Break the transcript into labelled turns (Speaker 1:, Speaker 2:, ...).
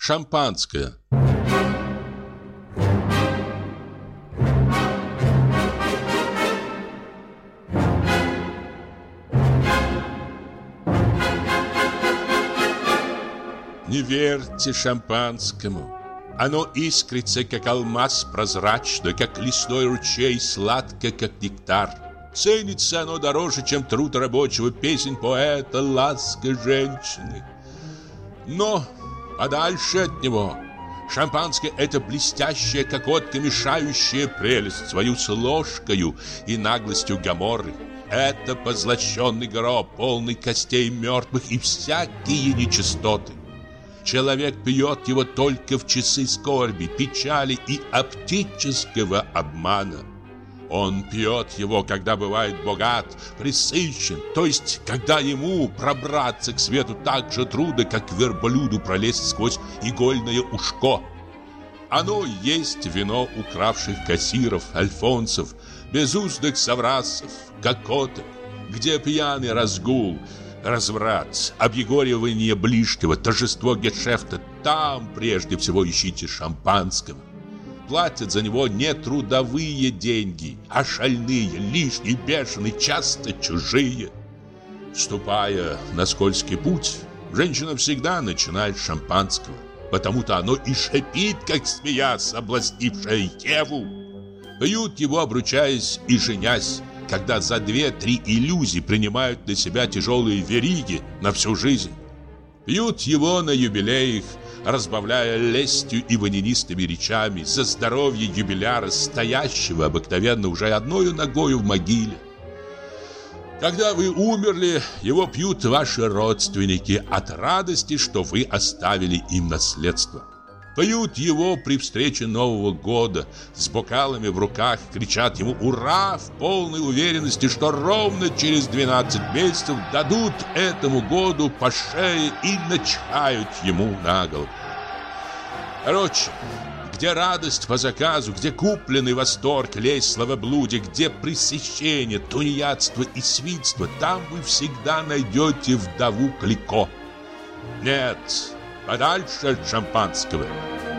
Speaker 1: Шампанское. Не верьте шампанскому. Оно искрится, как алмаз, прозрачно, как лесной ручей, сладко, как нектар. Ценится оно дороже, чем труд рабочего, песен поэта, ласка женщины. Но подальше от него. Шампанское — это блестящая кокотка, мешающая прелесть свою с ложкою и наглостью Гоморры. Это позлощенный гроб, полный костей мертвых и всякие нечистоты. Человек пьет его только в часы скорби, печали и оптического обмана. Он пьет его, когда бывает богат, пресыщен, то есть, когда ему пробраться к свету так же трудно, как верблюду пролезть сквозь игольное ушко. Оно есть вино укравших кассиров, альфонсов, безуздых соврасов, кокоток, где пьяный разгул, разврат, объегоривание ближнего, торжество гешефта. Там прежде всего ищите шампанского. Платят за него не трудовые деньги, а шальные, лишние, бешеные, часто чужие. Вступая на скользкий путь, женщина всегда начинает с шампанского. Потому-то оно и шипит, как змея, соблазнившая Еву. Пьют его, обручаясь и женясь, когда за 2-3 иллюзии принимают на себя тяжелые вериги на всю жизнь. Пьют его на юбилеях, разбавляя лестью и ванинистыми речами за здоровье юбиляра, стоящего обыкновенно уже одною ногою в могиле. Когда вы умерли, его пьют ваши родственники от радости, что вы оставили им наследство. Пьют его при встрече Нового года, с бокалами в руках, кричат ему «Ура!» в полной уверенности, что ровно через 12 месяцев дадут этому году по шее и начхают ему на голову. Короче, где радость по заказу, где купленный восторг, лесть, словоблудие, где пресыщение, тунеядство и свинство, там вы всегда найдете вдову Клико. Нет, подальше от шампанского.